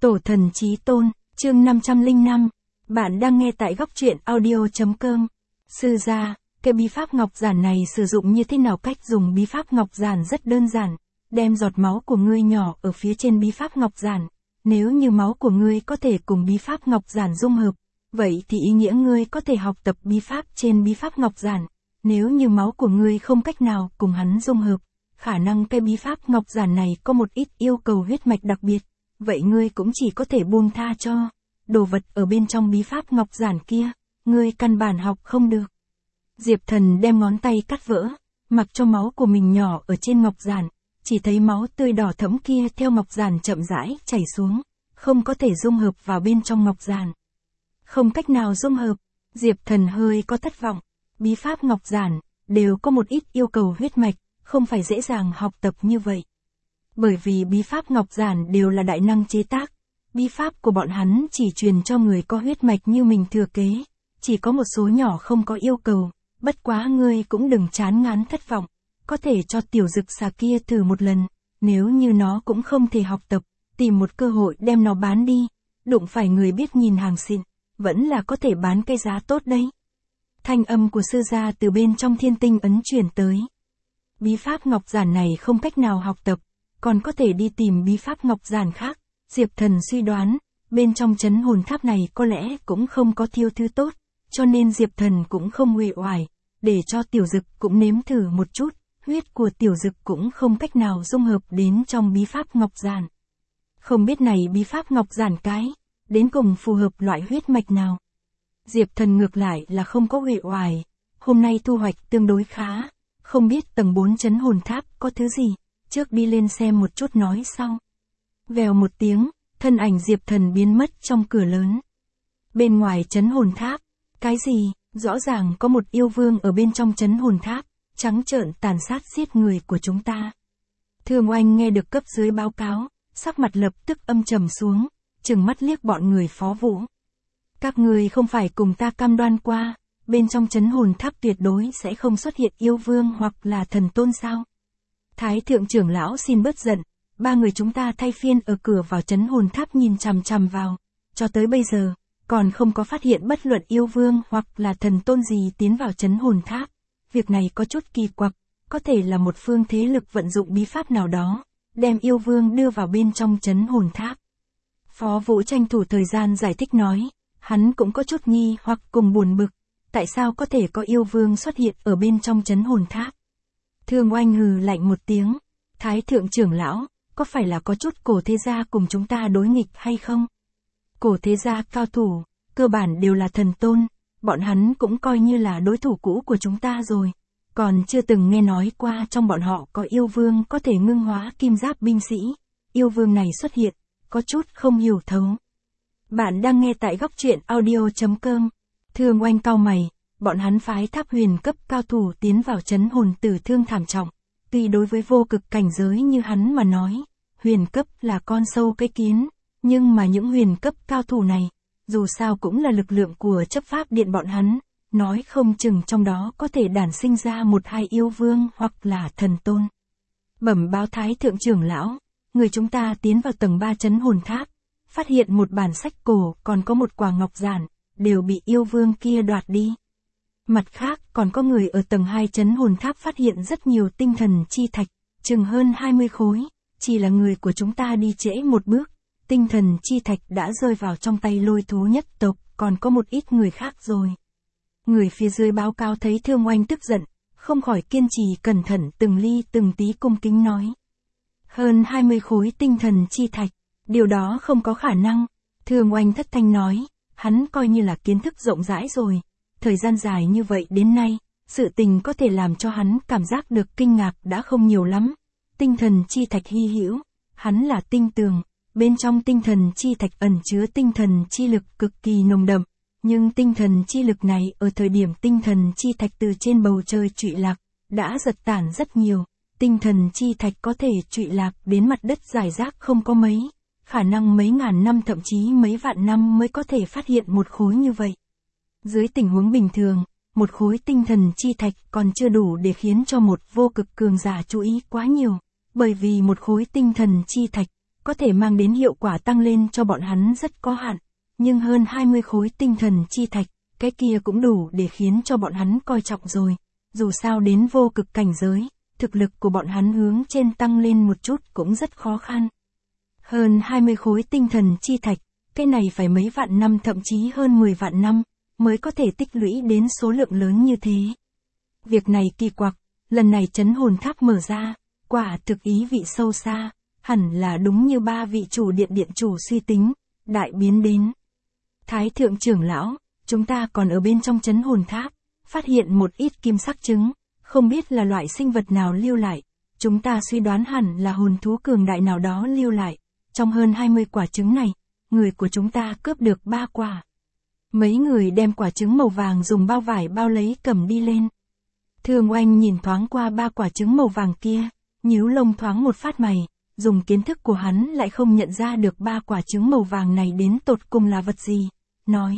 Tổ thần chí tôn, chương 505. Bạn đang nghe tại góc truyện audio.com. Sư gia, cái bí pháp ngọc giản này sử dụng như thế nào? Cách dùng bí pháp ngọc giản rất đơn giản. Đem giọt máu của ngươi nhỏ ở phía trên bí pháp ngọc giản. Nếu như máu của ngươi có thể cùng bí pháp ngọc giản dung hợp, vậy thì ý nghĩa ngươi có thể học tập bí pháp trên bí pháp ngọc giản. Nếu như máu của ngươi không cách nào cùng hắn dung hợp, khả năng cái bí pháp ngọc giản này có một ít yêu cầu huyết mạch đặc biệt, vậy ngươi cũng chỉ có thể buông tha cho. Đồ vật ở bên trong bí pháp ngọc giản kia, ngươi căn bản học không được. Diệp Thần đem ngón tay cắt vỡ, mặc cho máu của mình nhỏ ở trên ngọc giản, chỉ thấy máu tươi đỏ thẫm kia theo ngọc giản chậm rãi chảy xuống, không có thể dung hợp vào bên trong ngọc giản. Không cách nào dung hợp, Diệp Thần hơi có thất vọng. Bí pháp ngọc giản đều có một ít yêu cầu huyết mạch, không phải dễ dàng học tập như vậy. Bởi vì bí pháp ngọc giản đều là đại năng chế tác, bí pháp của bọn hắn chỉ truyền cho người có huyết mạch như mình thừa kế, chỉ có một số nhỏ không có yêu cầu, bất quá ngươi cũng đừng chán ngán thất vọng, có thể cho tiểu dực xà kia thử một lần, nếu như nó cũng không thể học tập, tìm một cơ hội đem nó bán đi, đụng phải người biết nhìn hàng xịn, vẫn là có thể bán cái giá tốt đấy. Thanh âm của sư gia từ bên trong thiên tinh ấn truyền tới. Bí pháp ngọc giản này không cách nào học tập, còn có thể đi tìm bí pháp ngọc giản khác. Diệp Thần suy đoán, bên trong trấn hồn tháp này có lẽ cũng không có thiêu thứ tốt, cho nên Diệp Thần cũng không uể oải, để cho tiểu dực cũng nếm thử một chút, huyết của tiểu dực cũng không cách nào dung hợp đến trong bí pháp ngọc giản. Không biết này bí pháp ngọc giản cái, đến cùng phù hợp loại huyết mạch nào. Diệp Thần ngược lại là không có uể oải, hôm nay thu hoạch tương đối khá, không biết tầng 4 trấn hồn tháp có thứ gì, trước đi lên xem một chút nói sau. Vèo một tiếng, thân ảnh Diệp Thần biến mất trong cửa lớn. Bên ngoài trấn hồn tháp, cái gì, rõ ràng có một yêu vương ở bên trong trấn hồn tháp, trắng trợn tàn sát giết người của chúng ta. Thương Oanh nghe được cấp dưới báo cáo, sắc mặt lập tức âm trầm xuống, trừng mắt liếc bọn người Phó Vũ. Các người không phải cùng ta cam đoan qua, bên trong trấn hồn tháp tuyệt đối sẽ không xuất hiện yêu vương hoặc là thần tôn sao? Thái thượng trưởng lão xin bớt giận, ba người chúng ta thay phiên ở cửa vào trấn hồn tháp nhìn chằm chằm vào, cho tới bây giờ, còn không có phát hiện bất luận yêu vương hoặc là thần tôn gì tiến vào trấn hồn tháp. Việc này có chút kỳ quặc, có thể là một phương thế lực vận dụng bí pháp nào đó, đem yêu vương đưa vào bên trong trấn hồn tháp. Phó Vũ tranh thủ thời gian giải thích nói, hắn cũng có chút nghi hoặc cùng buồn bực, tại sao có thể có yêu vương xuất hiện ở bên trong trấn hồn tháp. Thương Oanh hừ lạnh một tiếng, Thái thượng trưởng lão, có phải là có chút cổ thế gia cùng chúng ta đối nghịch hay không? Cổ thế gia cao thủ, cơ bản đều là thần tôn, bọn hắn cũng coi như là đối thủ cũ của chúng ta rồi, còn chưa từng nghe nói qua trong bọn họ có yêu vương có thể ngưng hóa kim giáp binh sĩ, yêu vương này xuất hiện, có chút không hiểu thấu. Bạn đang nghe tại góc truyện audio.com. Thương Oanh cau mày, bọn hắn phái tháp huyền cấp cao thủ tiến vào trấn hồn tử thương thảm trọng. Tuy đối với vô cực cảnh giới như hắn mà nói, huyền cấp là con sâu cái kiến, nhưng mà những huyền cấp cao thủ này, dù sao cũng là lực lượng của chấp pháp điện bọn hắn, nói không chừng trong đó có thể đản sinh ra một hai yêu vương hoặc là thần tôn. Bẩm báo Thái thượng trưởng lão, người chúng ta tiến vào tầng 3 trấn hồn tháp, phát hiện một bản sách cổ còn có một quả ngọc giản, đều bị yêu vương kia đoạt đi. Mặt khác còn có người ở tầng 2 trấn hồn tháp phát hiện rất nhiều tinh thần chi thạch, chừng hơn 20 khối, chỉ là người của chúng ta đi trễ một bước, tinh thần chi thạch đã rơi vào trong tay Lôi thú nhất tộc, còn có một ít người khác rồi. Người phía dưới báo cáo thấy Thương Oanh tức giận, không khỏi kiên trì cẩn thận từng ly từng tí cung kính nói. Hơn 20 khối tinh thần chi thạch, điều đó không có khả năng. Thương Oanh thất thanh nói, hắn coi như là kiến thức rộng rãi rồi. Thời gian dài như vậy đến nay, sự tình có thể làm cho hắn cảm giác được kinh ngạc đã không nhiều lắm. Tinh thần chi thạch hy hữu, hắn là tin tưởng, bên trong tinh thần chi thạch ẩn chứa tinh thần chi lực cực kỳ nồng đậm. Nhưng tinh thần chi lực này ở thời điểm tinh thần chi thạch từ trên bầu trời trụy lạc, đã giật tản rất nhiều. Tinh thần chi thạch có thể trụy lạc đến mặt đất rải rác không có mấy. Khả năng mấy ngàn năm thậm chí mấy vạn năm mới có thể phát hiện một khối như vậy. Dưới tình huống bình thường, một khối tinh thần chi thạch còn chưa đủ để khiến cho một vô cực cường giả chú ý quá nhiều, bởi vì một khối tinh thần chi thạch có thể mang đến hiệu quả tăng lên cho bọn hắn rất có hạn, nhưng hơn 20 khối tinh thần chi thạch, cái kia cũng đủ để khiến cho bọn hắn coi trọng rồi. Dù sao đến vô cực cảnh giới, thực lực của bọn hắn hướng trên tăng lên một chút cũng rất khó khăn. Hơn 20 khối tinh thần chi thạch, cái này phải mấy vạn năm thậm chí hơn 10 vạn năm, mới có thể tích lũy đến số lượng lớn như thế. Việc này kỳ quặc, lần này trấn hồn tháp mở ra, quả thực ý vị sâu xa, hẳn là đúng như ba vị chủ điện chủ suy tính, đại biến đến. Thái thượng trưởng lão, chúng ta còn ở bên trong trấn hồn tháp, phát hiện một ít kim sắc trứng, không biết là loại sinh vật nào lưu lại, chúng ta suy đoán hẳn là hồn thú cường đại nào đó lưu lại, trong hơn 20 quả trứng này, người của chúng ta cướp được 3 quả. Mấy người đem quả trứng màu vàng dùng bao vải bao lấy cầm đi lên. Thương Oanh nhìn thoáng qua 3 quả trứng màu vàng kia, nhíu lông thoáng một phát mày, dùng kiến thức của hắn lại không nhận ra được 3 quả trứng màu vàng này đến tột cùng là vật gì, nói.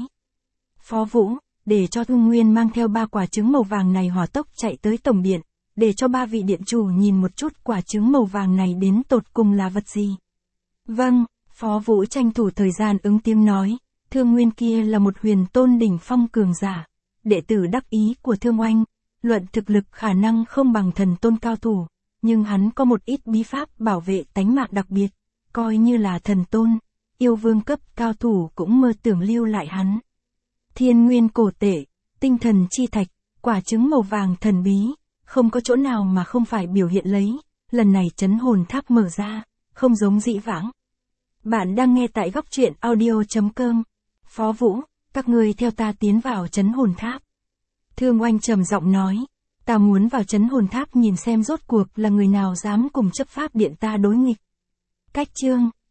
Phó Vũ, để cho Thương Nguyên mang theo 3 quả trứng màu vàng này hỏa tốc chạy tới tổng điện, để cho 3 vị điện chủ nhìn một chút quả trứng màu vàng này đến tột cùng là vật gì. Vâng, Phó Vũ tranh thủ thời gian ứng tiếng nói, Thương Nguyên kia là một huyền tôn đỉnh phong cường giả, đệ tử đắc ý của Thương Oanh, luận thực lực khả năng không bằng thần tôn cao thủ, nhưng hắn có một ít bí pháp bảo vệ tánh mạng đặc biệt, coi như là thần tôn, yêu vương cấp cao thủ cũng mơ tưởng lưu lại hắn. Thiên nguyên cổ tệ, tinh thần chi thạch, quả trứng màu vàng thần bí, không có chỗ nào mà không phải biểu hiện lấy, lần này trấn hồn tháp mở ra, không giống dĩ vãng. Bạn đang nghe tại góc truyện audio.com. Phó Vũ, các ngươi theo ta tiến vào trấn hồn tháp. Thương Oanh trầm giọng nói, ta muốn vào trấn hồn tháp nhìn xem rốt cuộc là người nào dám cùng chấp pháp điện ta đối nghịch. Cách chương